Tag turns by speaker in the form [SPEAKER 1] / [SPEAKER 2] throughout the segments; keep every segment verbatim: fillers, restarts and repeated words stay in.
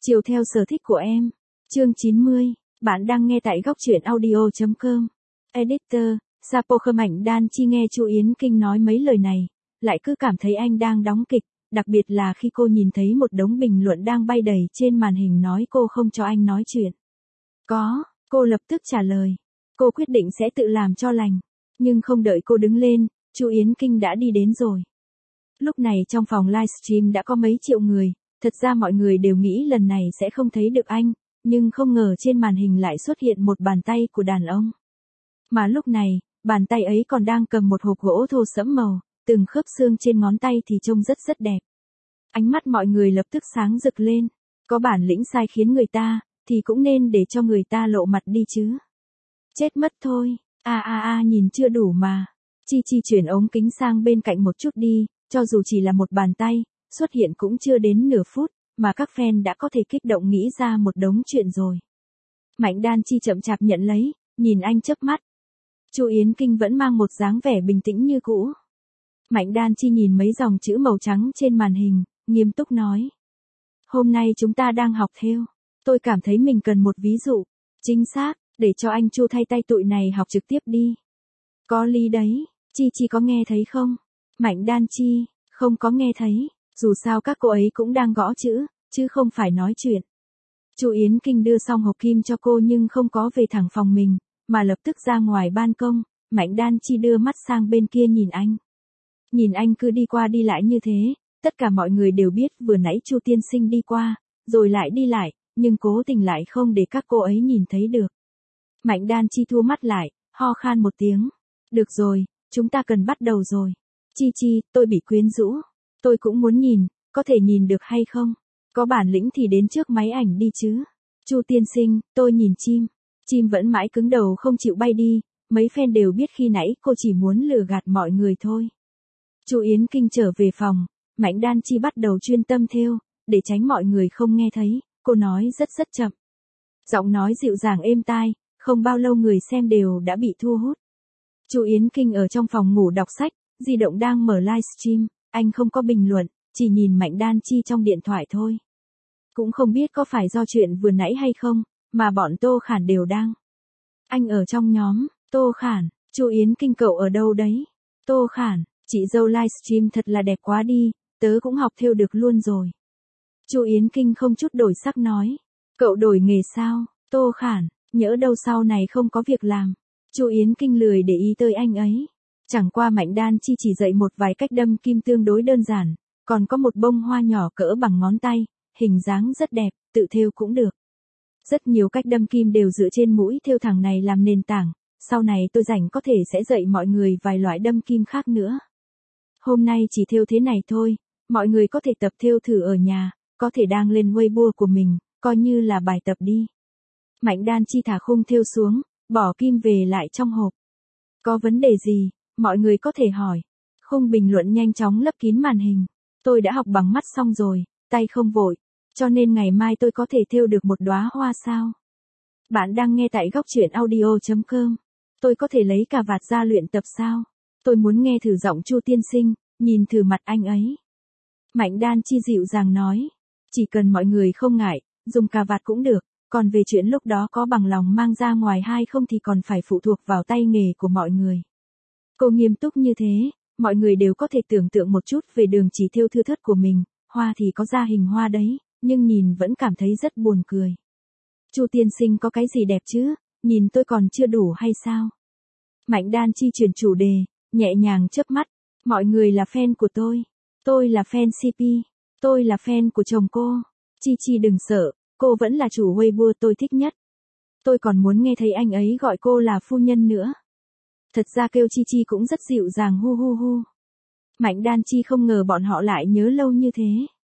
[SPEAKER 1] Chiều theo sở thích của em. Chương chín mươi. Bạn đang nghe tại góc truyện audio chấm com. Editor, Sapo Khơ Mạnh Đan Chi nghe Chu Yến Kinh nói mấy lời này, lại cứ cảm thấy anh đang đóng kịch, đặc biệt là khi cô nhìn thấy một đống bình luận đang bay đầy trên màn hình nói cô không cho anh nói chuyện. Có, cô lập tức trả lời. Cô quyết định sẽ tự làm cho lành. Nhưng không đợi cô đứng lên, Chu Yến Kinh đã đi đến rồi. Lúc này trong phòng livestream đã có mấy triệu người, thật ra mọi người đều nghĩ lần này sẽ không thấy được anh, nhưng không ngờ trên màn hình lại xuất hiện một bàn tay của đàn ông. Mà lúc này, bàn tay ấy còn đang cầm một hộp gỗ thô sẫm màu, từng khớp xương trên ngón tay thì trông rất rất đẹp. Ánh mắt mọi người lập tức sáng rực lên, có bản lĩnh sai khiến người ta, thì cũng nên để cho người ta lộ mặt đi chứ. Chết mất thôi, a a a nhìn chưa đủ mà. Chi Chi chuyển ống kính sang bên cạnh một chút đi, cho dù chỉ là một bàn tay, xuất hiện cũng chưa đến nửa phút, mà các fan đã có thể kích động nghĩ ra một đống chuyện rồi. Mạnh Đan Chi chậm chạp nhận lấy, nhìn anh chớp mắt. Chu Yến Kinh vẫn mang một dáng vẻ bình tĩnh như cũ. Mạnh Đan Chi nhìn mấy dòng chữ màu trắng trên màn hình, nghiêm túc nói. Hôm nay chúng ta đang học thêu. Tôi cảm thấy mình cần một ví dụ. Chính xác, để cho anh Chu thay tay tụi này học trực tiếp đi. Có lý đấy, Chi Chi có nghe thấy không? Mạnh Đan Chi, không có nghe thấy, dù sao các cô ấy cũng đang gõ chữ, chứ không phải nói chuyện. Chu Yến Kinh đưa xong hộp kim cho cô nhưng không có về thẳng phòng mình, mà lập tức ra ngoài ban công. Mạnh Đan Chi đưa mắt sang bên kia nhìn anh. Nhìn anh cứ đi qua đi lại như thế, tất cả mọi người đều biết vừa nãy Chu tiên sinh đi qua, rồi lại đi lại, nhưng cố tình lại không để các cô ấy nhìn thấy được. Mạnh Đan Chi thu mắt lại, ho khan một tiếng. Được rồi, chúng ta cần bắt đầu rồi. Chi Chi, tôi bị quyến rũ. Tôi cũng muốn nhìn, có thể nhìn được hay không? Có bản lĩnh thì đến trước máy ảnh đi chứ. Chu tiên sinh, tôi nhìn chim. Chim vẫn mãi cứng đầu không chịu bay đi, mấy fan đều biết khi nãy cô chỉ muốn lừa gạt mọi người thôi. Chu Yến Kinh trở về phòng, Mạnh Đan Chi bắt đầu chuyên tâm thêu, để tránh mọi người không nghe thấy, cô nói rất rất chậm. Giọng nói dịu dàng êm tai, không bao lâu người xem đều đã bị thu hút. Chu Yến Kinh ở trong phòng ngủ đọc sách, di động đang mở livestream, anh không có bình luận, chỉ nhìn Mạnh Đan Chi trong điện thoại thôi. Cũng không biết có phải do chuyện vừa nãy hay không, mà bọn Tô Khản đều đang. Anh ở trong nhóm, Tô Khản, Chu Yến Kinh cậu ở đâu đấy? Tô Khản, chị dâu livestream thật là đẹp quá đi, tớ cũng học thêu được luôn rồi. Chu Yến Kinh không chút đổi sắc nói, cậu đổi nghề sao? Tô Khản, nhỡ đâu sau này không có việc làm. Chu Yến Kinh lười để ý tới anh ấy. Chẳng qua Mạnh Đan Chi chỉ dạy một vài cách đâm kim tương đối đơn giản, còn có một bông hoa nhỏ cỡ bằng ngón tay, hình dáng rất đẹp, tự thêu cũng được. Rất nhiều cách đâm kim đều dựa trên mũi thêu thẳng này làm nền tảng, sau này tôi rảnh có thể sẽ dạy mọi người vài loại đâm kim khác nữa. Hôm nay chỉ thêu thế này thôi, mọi người có thể tập thêu thử ở nhà, có thể đăng lên Weibo của mình, coi như là bài tập đi. Mạnh Đan Chi thả khung thêu xuống, bỏ kim về lại trong hộp. Có vấn đề gì, mọi người có thể hỏi. Khung bình luận nhanh chóng lấp kín màn hình. Tôi đã học bằng mắt xong rồi, tay không vội, cho nên ngày mai tôi có thể thêu được một đóa hoa sao? Bạn đang nghe tại góc truyện audio chấm com. Tôi có thể lấy cà vạt ra luyện tập sao? Tôi muốn nghe thử giọng Chu tiên sinh, nhìn thử mặt anh ấy. Mạnh Đan Chi dịu dàng nói, chỉ cần mọi người không ngại, dùng cà vạt cũng được, còn về chuyện lúc đó có bằng lòng mang ra ngoài hay không thì còn phải phụ thuộc vào tay nghề của mọi người. Cô nghiêm túc như thế, mọi người đều có thể tưởng tượng một chút về đường chỉ thêu thưa thớt của mình, hoa thì có ra hình hoa đấy, nhưng nhìn vẫn cảm thấy rất buồn cười. Chu tiên sinh có cái gì đẹp chứ, nhìn tôi còn chưa đủ hay sao? Mạnh Đan Chi chuyển chủ đề, nhẹ nhàng chớp mắt, mọi người là fan của tôi, tôi là fan xê pê, tôi là fan của chồng cô. Chi Chi đừng sợ, cô vẫn là chủ Weibo tôi thích nhất. Tôi còn muốn nghe thấy anh ấy gọi cô là phu nhân nữa. Thật ra kêu Chi Chi cũng rất dịu dàng hu hu hu. Mạnh Đan Chi không ngờ bọn họ lại nhớ lâu như thế.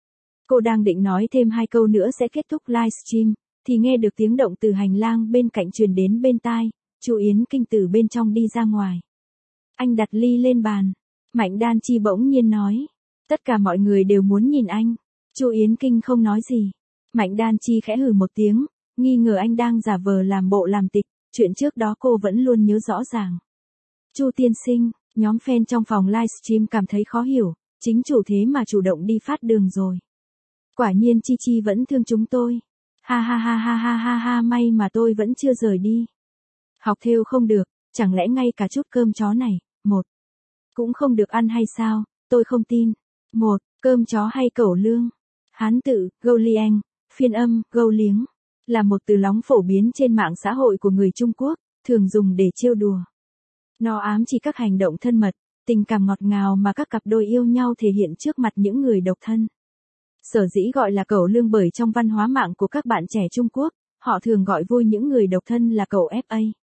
[SPEAKER 1] Cô đang định nói thêm hai câu nữa sẽ kết thúc livestream, thì nghe được tiếng động từ hành lang bên cạnh truyền đến bên tai. Chu Yến Kinh từ bên trong đi ra ngoài. Anh đặt ly lên bàn. Mạnh Đan Chi bỗng nhiên nói. Tất cả mọi người đều muốn nhìn anh. Chu Yến Kinh không nói gì. Mạnh Đan Chi khẽ hừ một tiếng, nghi ngờ anh đang giả vờ làm bộ làm tịch, chuyện trước đó cô vẫn luôn nhớ rõ ràng. Chu tiên sinh, nhóm fan trong phòng livestream cảm thấy khó hiểu, chính chủ thế mà chủ động đi phát đường rồi. Quả nhiên Chi Chi vẫn thương chúng tôi. Ha ha ha ha ha ha ha, may mà tôi vẫn chưa rời đi. Học thêu không được, chẳng lẽ ngay cả chút cơm chó này, một, cũng không được ăn hay sao, tôi không tin. Một, cơm chó hay cẩu lương. Hán tự, gâu liang, phiên âm, gâu liếng, là một từ lóng phổ biến trên mạng xã hội của người Trung Quốc, thường dùng để trêu đùa. Nó ám chỉ các hành động thân mật, tình cảm ngọt ngào mà các cặp đôi yêu nhau thể hiện trước mặt những người độc thân. Sở dĩ gọi là cẩu lương bởi trong văn hóa mạng của các bạn trẻ Trung Quốc, họ thường gọi vui những người độc thân là cẩu ép a.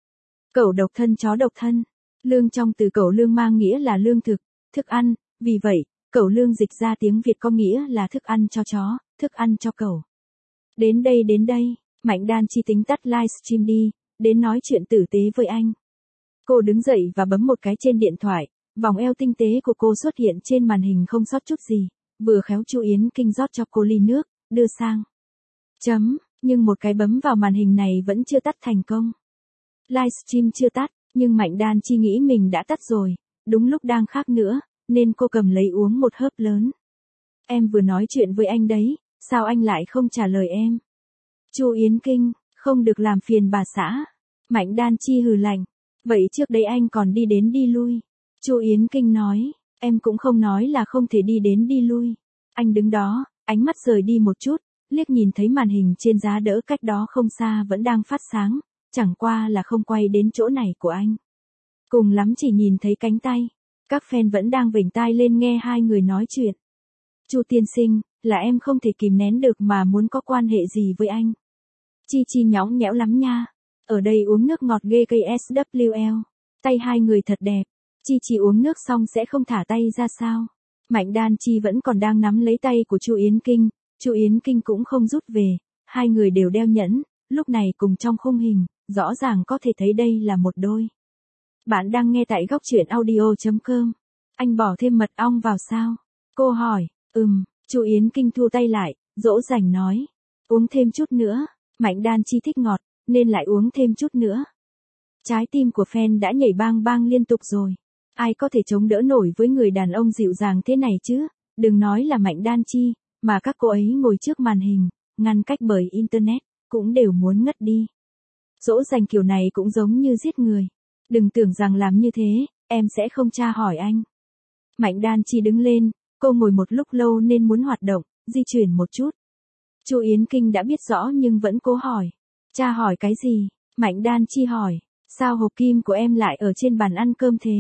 [SPEAKER 1] Cẩu độc thân, chó độc thân. Lương trong từ cẩu lương mang nghĩa là lương thực, thức ăn, vì vậy, cẩu lương dịch ra tiếng Việt có nghĩa là thức ăn cho chó, thức ăn cho cẩu. Đến đây đến đây, Mạnh Đan Chi tính tắt livestream đi, đến nói chuyện tử tế với anh. Cô đứng dậy và bấm một cái trên điện thoại, vòng eo tinh tế của cô xuất hiện trên màn hình không sót chút gì, vừa khéo Chu Yến Kinh rót cho cô ly nước, đưa sang. Chấm, nhưng một cái bấm vào màn hình này vẫn chưa tắt thành công. Livestream chưa tắt, nhưng Mạnh Đan Chi nghĩ mình đã tắt rồi, đúng lúc đang khác nữa, nên cô cầm lấy uống một hớp lớn. Em vừa nói chuyện với anh đấy, sao anh lại không trả lời em? Chu Yến Kinh, không được làm phiền bà xã. Mạnh Đan Chi hừ lạnh, vậy trước đây anh còn đi đến đi lui. Chu Yến Kinh nói, em cũng không nói là không thể đi đến đi lui. Anh đứng đó, ánh mắt rời đi một chút, liếc nhìn thấy màn hình trên giá đỡ cách đó không xa vẫn đang phát sáng, chẳng qua là không quay đến chỗ này của anh. Cùng lắm chỉ nhìn thấy cánh tay. Các fan vẫn đang vểnh tai lên nghe hai người nói chuyện. Chu tiên sinh, là em không thể kìm nén được mà muốn có quan hệ gì với anh. Chi Chi nhõng nhẽo lắm nha. Ở đây uống nước ngọt ghê cây ét vê lờ. Tay hai người thật đẹp. Chi Chi uống nước xong sẽ không thả tay ra sao? Mạnh Đan Chi vẫn còn đang nắm lấy tay của Chu Yến Kinh. Chu Yến Kinh cũng không rút về. Hai người đều đeo nhẫn, lúc này cùng trong khung hình, rõ ràng có thể thấy đây là một đôi. Bạn đang nghe tại góc truyện audio chấm com. Anh bỏ thêm mật ong vào sao? Cô hỏi. Ừm, Chu Yến Kinh thu tay lại, dỗ dành nói. Uống thêm chút nữa. Mạnh Đan Chi thích ngọt, nên lại uống thêm chút nữa. Trái tim của fan đã nhảy bang bang liên tục rồi. Ai có thể chống đỡ nổi với người đàn ông dịu dàng thế này chứ? Đừng nói là Mạnh Đan Chi, mà các cô ấy ngồi trước màn hình, ngăn cách bởi Internet, cũng đều muốn ngất đi. Dỗ dành kiểu này cũng giống như giết người. Đừng tưởng rằng làm như thế, em sẽ không tra hỏi anh. Mạnh Đan Chi đứng lên, cô ngồi một lúc lâu nên muốn hoạt động, di chuyển một chút. Chu Yến Kinh đã biết rõ nhưng vẫn cố hỏi. Tra hỏi cái gì? Mạnh Đan Chi hỏi. Sao hộp kim của em lại ở trên bàn ăn cơm thế?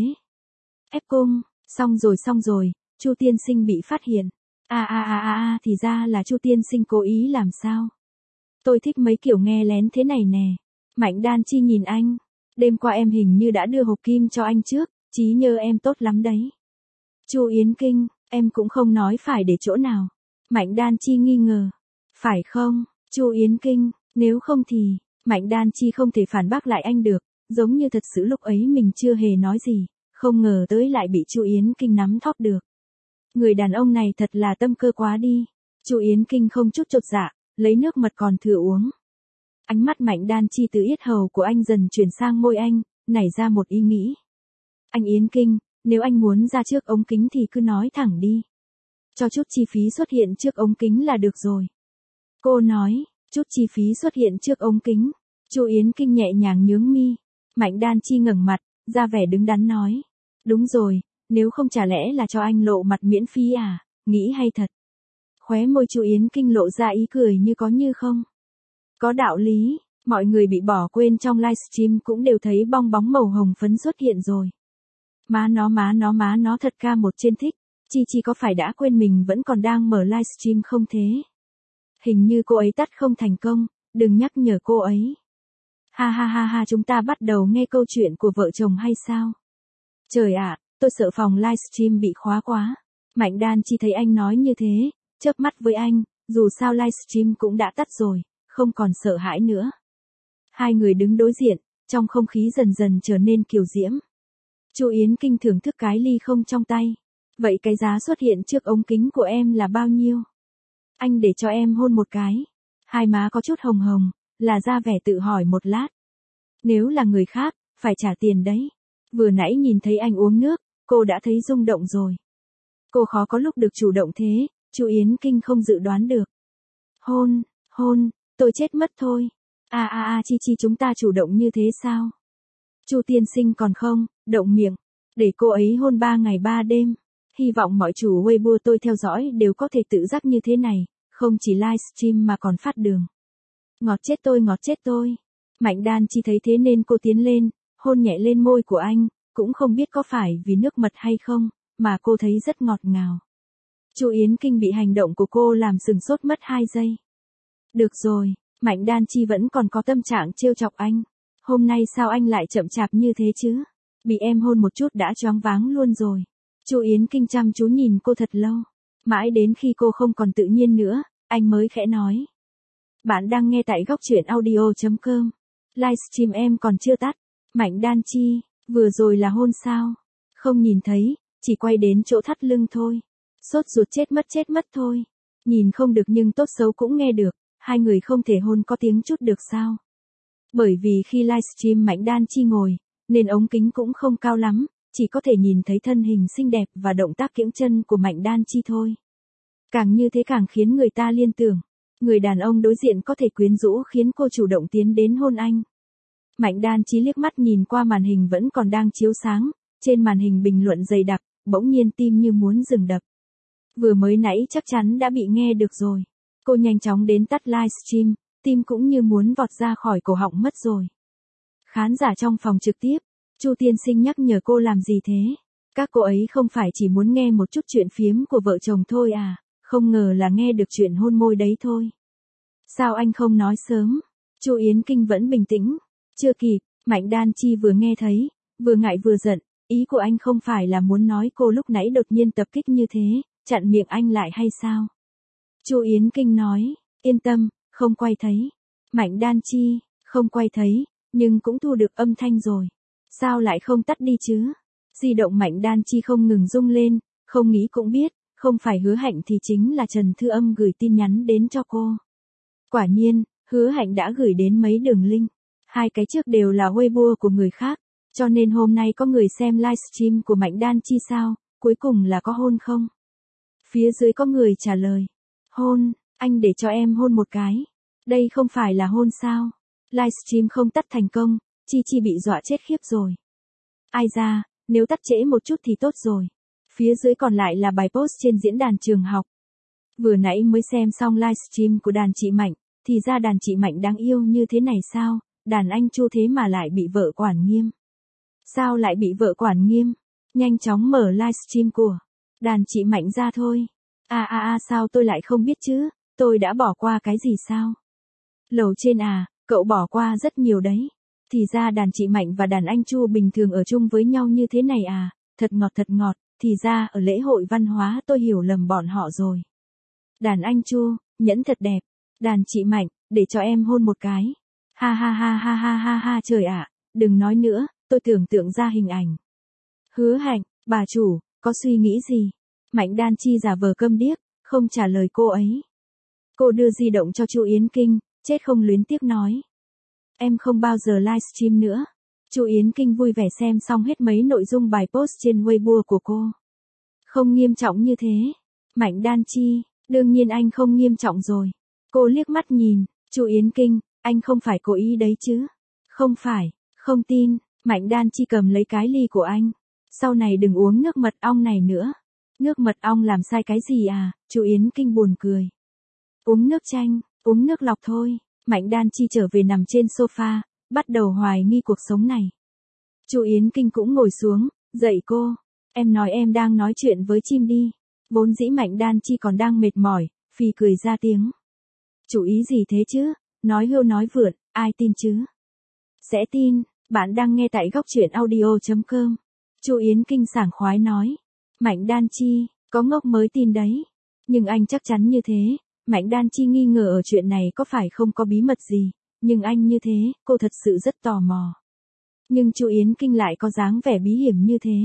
[SPEAKER 1] Ép cung, xong rồi xong rồi, Chu tiên sinh bị phát hiện. À à à à à thì ra là Chu tiên sinh cố ý làm sao? Tôi thích mấy kiểu nghe lén thế này nè. Mạnh Đan Chi nhìn anh. Đêm qua em hình như đã đưa hộp kim cho anh trước, trí nhớ em tốt lắm đấy. Chu Yến Kinh, em cũng không nói phải để chỗ nào. Mạnh Đan Chi nghi ngờ. Phải không, Chu Yến Kinh, nếu không thì, Mạnh Đan Chi không thể phản bác lại anh được, giống như thật sự lúc ấy mình chưa hề nói gì, không ngờ tới lại bị Chu Yến Kinh nắm thóp được. Người đàn ông này thật là tâm cơ quá đi. Chu Yến Kinh không chút chột dạ, lấy nước mật còn thừa uống. Ánh mắt Mạnh Đan Chi từ yết hầu của anh dần chuyển sang môi anh, nảy ra một ý nghĩ. Anh Yến Kinh, nếu anh muốn ra trước ống kính thì cứ nói thẳng đi. Cho chút chi phí xuất hiện trước ống kính là được rồi. Cô nói, chút chi phí xuất hiện trước ống kính. Chu Yến Kinh nhẹ nhàng nhướng mi. Mạnh Đan Chi ngẩng mặt, ra vẻ đứng đắn nói. Đúng rồi, nếu không chả lẽ là cho anh lộ mặt miễn phí à, nghĩ hay thật. Khóe môi Chu Yến Kinh lộ ra ý cười như có như không. Có đạo lý, mọi người bị bỏ quên trong livestream cũng đều thấy bong bóng màu hồng phấn xuất hiện rồi. Má nó má nó má nó thật ca một trên thích, Chi Chi có phải đã quên mình vẫn còn đang mở livestream không thế? Hình như cô ấy tắt không thành công, đừng nhắc nhở cô ấy. Ha ha ha ha, chúng ta bắt đầu nghe câu chuyện của vợ chồng hay sao? Trời ạ, tôi sợ phòng livestream bị khóa quá. Mạnh Đan Chi thấy anh nói như thế, chớp mắt với anh, dù sao livestream cũng đã tắt rồi, không còn sợ hãi nữa. Hai người đứng đối diện, trong không khí dần dần trở nên kiều diễm. Chu Yến Kinh thưởng thức cái ly không trong tay. Vậy cái giá xuất hiện trước ống kính của em là bao nhiêu? Anh để cho em hôn một cái. Hai má có chút hồng hồng, là ra vẻ tự hỏi một lát. Nếu là người khác, phải trả tiền đấy. Vừa nãy nhìn thấy anh uống nước, cô đã thấy rung động rồi. Cô khó có lúc được chủ động thế, Chu Yến Kinh không dự đoán được. Hôn, hôn, tôi chết mất thôi. À à à Chi Chi chúng ta chủ động như thế sao? Chu tiên sinh còn không, động miệng, để cô ấy hôn ba ngày ba đêm. Hy vọng mọi chủ Weibo tôi theo dõi đều có thể tự giác như thế này, không chỉ livestream mà còn phát đường. Ngọt chết tôi, ngọt chết tôi. Mạnh Đan Chi thấy thế nên cô tiến lên, hôn nhẹ lên môi của anh, cũng không biết có phải vì nước mật hay không, mà cô thấy rất ngọt ngào. Chu Yến Kinh bị hành động của cô làm sừng sốt mất hai giây. Được rồi, Mạnh Đan Chi vẫn còn có tâm trạng trêu chọc anh. Hôm nay sao anh lại chậm chạp như thế chứ? Bị em hôn một chút đã choáng váng luôn rồi. Chu Yến Kinh chăm chú nhìn cô thật lâu. Mãi đến khi cô không còn tự nhiên nữa, anh mới khẽ nói. Bạn đang nghe tại góc truyện audio chấm com. Livestream em còn chưa tắt. Mạnh Đan Chi, vừa rồi là hôn sao? Không nhìn thấy, chỉ quay đến chỗ thắt lưng thôi. Sốt ruột chết mất chết mất thôi. Nhìn không được nhưng tốt xấu cũng nghe được. Hai người không thể hôn có tiếng chút được sao? Bởi vì khi livestream Mạnh Đan Chi ngồi, nên ống kính cũng không cao lắm, chỉ có thể nhìn thấy thân hình xinh đẹp và động tác kiễng chân của Mạnh Đan Chi thôi. Càng như thế càng khiến người ta liên tưởng, người đàn ông đối diện có thể quyến rũ khiến cô chủ động tiến đến hôn anh. Mạnh Đan Chi liếc mắt nhìn qua màn hình vẫn còn đang chiếu sáng, trên màn hình bình luận dày đặc, bỗng nhiên tim như muốn dừng đập. Vừa mới nãy chắc chắn đã bị nghe được rồi. Cô nhanh chóng đến tắt livestream, tim cũng như muốn vọt ra khỏi cổ họng mất rồi. Khán giả trong phòng trực tiếp, Chu tiên sinh nhắc nhở cô làm gì thế? Các cô ấy không phải chỉ muốn nghe một chút chuyện phiếm của vợ chồng thôi à, không ngờ là nghe được chuyện hôn môi đấy thôi. Sao anh không nói sớm? Chu Yến Kinh vẫn bình tĩnh. Chưa kịp, Mạnh Đan Chi vừa nghe thấy, vừa ngại vừa giận, ý của anh không phải là muốn nói cô lúc nãy đột nhiên tập kích như thế, chặn miệng anh lại hay sao? Chu Yến Kinh nói, yên tâm, không quay thấy. Mạnh Đan Chi, không quay thấy, nhưng cũng thu được âm thanh rồi. Sao lại không tắt đi chứ? Di động Mạnh Đan Chi không ngừng rung lên, không nghĩ cũng biết, không phải Hứa Hạnh thì chính là Trần Thư Âm gửi tin nhắn đến cho cô. Quả nhiên, Hứa Hạnh đã gửi đến mấy đường link. Hai cái trước đều là Weibo của người khác, cho nên hôm nay có người xem livestream của Mạnh Đan Chi sao, cuối cùng là có hôn không? Phía dưới có người trả lời. Hôn, anh để cho em hôn một cái. Đây không phải là hôn sao? Livestream không tắt thành công, Chi Chi bị dọa chết khiếp rồi. Ai ra, nếu tắt trễ một chút thì tốt rồi. Phía dưới còn lại là bài post trên diễn đàn trường học. Vừa nãy mới xem xong livestream của đàn chị Mạnh, thì ra đàn chị Mạnh đáng yêu như thế này sao? Đàn anh Chu thế mà lại bị vợ quản nghiêm. Sao lại bị vợ quản nghiêm? Nhanh chóng mở livestream của đàn chị Mạnh ra thôi. À à à sao tôi lại không biết chứ? Tôi đã bỏ qua cái gì sao? Lầu trên à, cậu bỏ qua rất nhiều đấy. Thì ra đàn chị Mạnh và đàn anh Chu bình thường ở chung với nhau như thế này à, thật ngọt thật ngọt, thì ra ở lễ hội văn hóa tôi hiểu lầm bọn họ rồi. Đàn anh Chu, nhẫn thật đẹp. Đàn chị Mạnh, để cho em hôn một cái. Ha ha ha ha ha ha ha trời ạ, đừng nói nữa, tôi tưởng tượng ra hình ảnh. Hứa Hạnh, bà chủ, có suy nghĩ gì? Mạnh Đan Chi giả vờ câm điếc, không trả lời cô ấy. Cô đưa di động cho Chu Yến Kinh, chết không luyến tiếc nói. Em không bao giờ livestream nữa. Chu Yến Kinh vui vẻ xem xong hết mấy nội dung bài post trên Weibo của cô. Không nghiêm trọng như thế. Mạnh Đan Chi, đương nhiên anh không nghiêm trọng rồi. Cô liếc mắt nhìn, Chu Yến Kinh, anh không phải cố ý đấy chứ? Không phải, không tin. Mạnh Đan Chi cầm lấy cái ly của anh. Sau này đừng uống nước mật ong này nữa. Nước mật ong làm sai cái gì à? Chu Yến Kinh buồn cười. Uống nước chanh, uống nước lọc thôi. Mạnh Đan Chi trở về nằm trên sofa, bắt đầu hoài nghi cuộc sống này. Chu Yến Kinh cũng ngồi xuống, dậy cô. Em nói em đang nói chuyện với chim đi. Vốn dĩ Mạnh Đan Chi còn đang mệt mỏi, phì cười ra tiếng. Chủ ý gì thế chứ? Nói hưu nói vượn, ai tin chứ? Sẽ tin, bạn đang nghe tại góc truyện audio chấm com. Chu Yến Kinh sảng khoái nói. Mạnh Đan Chi, có ngốc mới tin đấy. Nhưng anh chắc chắn như thế. Mạnh Đan Chi nghi ngờ ở chuyện này có phải không có bí mật gì. Nhưng anh như thế, cô thật sự rất tò mò. Nhưng Chu Yến Kinh lại có dáng vẻ bí hiểm như thế.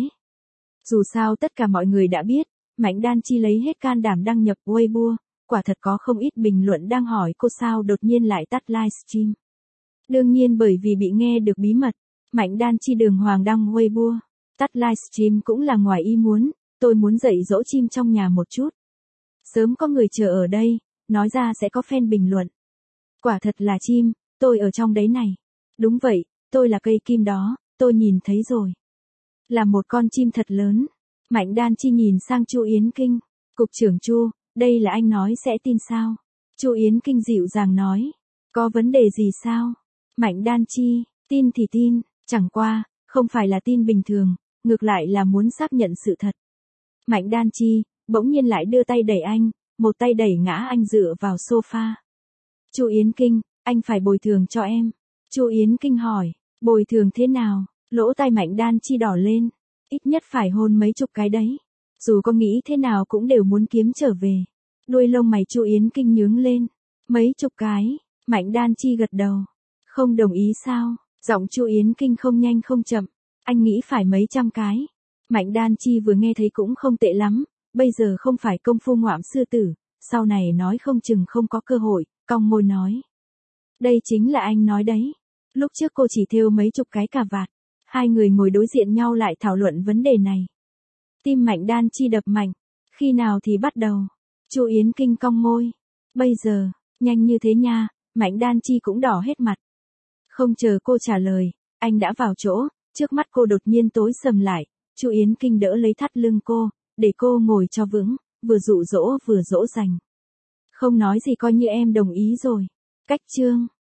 [SPEAKER 1] Dù sao tất cả mọi người đã biết, Mạnh Đan Chi lấy hết can đảm đăng nhập Weibo. Quả thật có không ít bình luận đang hỏi cô sao đột nhiên lại tắt livestream. Đương nhiên bởi vì bị nghe được bí mật, Mạnh Đan Chi đường hoàng đăng Weibo. Tắt livestream cũng là ngoài ý muốn, tôi muốn dạy dỗ chim trong nhà một chút. Sớm có người chờ ở đây, nói ra sẽ có fan bình luận. Quả thật là chim, tôi ở trong đấy này. Đúng vậy, tôi là cây kim đó, tôi nhìn thấy rồi. Là một con chim thật lớn. Mạnh Đan Chi nhìn sang Chu Yến Kinh. Cục trưởng Chu, đây là anh nói sẽ tin sao? Chu Yến Kinh dịu dàng nói. Có vấn đề gì sao? Mạnh Đan Chi, tin thì tin, chẳng qua, không phải là tin bình thường, ngược lại là muốn xác nhận sự thật. Mạnh Đan Chi, bỗng nhiên lại đưa tay đẩy anh, một tay đẩy ngã anh dựa vào sofa. Chu Yến Kinh, anh phải bồi thường cho em. Chu Yến Kinh hỏi, bồi thường thế nào? Lỗ tai Mạnh Đan Chi đỏ lên, ít nhất phải hôn mấy chục cái đấy. Dù có nghĩ thế nào cũng đều muốn kiếm trở về. Đuôi lông mày Chu Yến Kinh nhướng lên, mấy chục cái, Mạnh Đan Chi gật đầu. Không đồng ý sao? Giọng Chu Yến Kinh không nhanh không chậm, anh nghĩ phải mấy trăm cái. Mạnh Đan Chi vừa nghe thấy cũng không tệ lắm, bây giờ không phải công phu ngoạm sư tử, sau này nói không chừng không có cơ hội, cong môi nói. Đây chính là anh nói đấy. Lúc trước cô chỉ thêu mấy chục cái cà vạt. Hai người ngồi đối diện nhau lại thảo luận vấn đề này. Tim Mạnh Đan Chi đập mạnh. Khi nào thì bắt đầu? Chu Yến Kinh cong môi. Bây giờ, nhanh như thế nha, Mạnh Đan Chi cũng đỏ hết mặt. Không chờ cô trả lời, anh đã vào chỗ, trước mắt cô đột nhiên tối sầm lại. Chu Yến Kinh đỡ lấy thắt lưng cô, để cô ngồi cho vững, vừa dụ dỗ vừa dỗ dành. Không nói gì coi như em đồng ý rồi. Cách chương.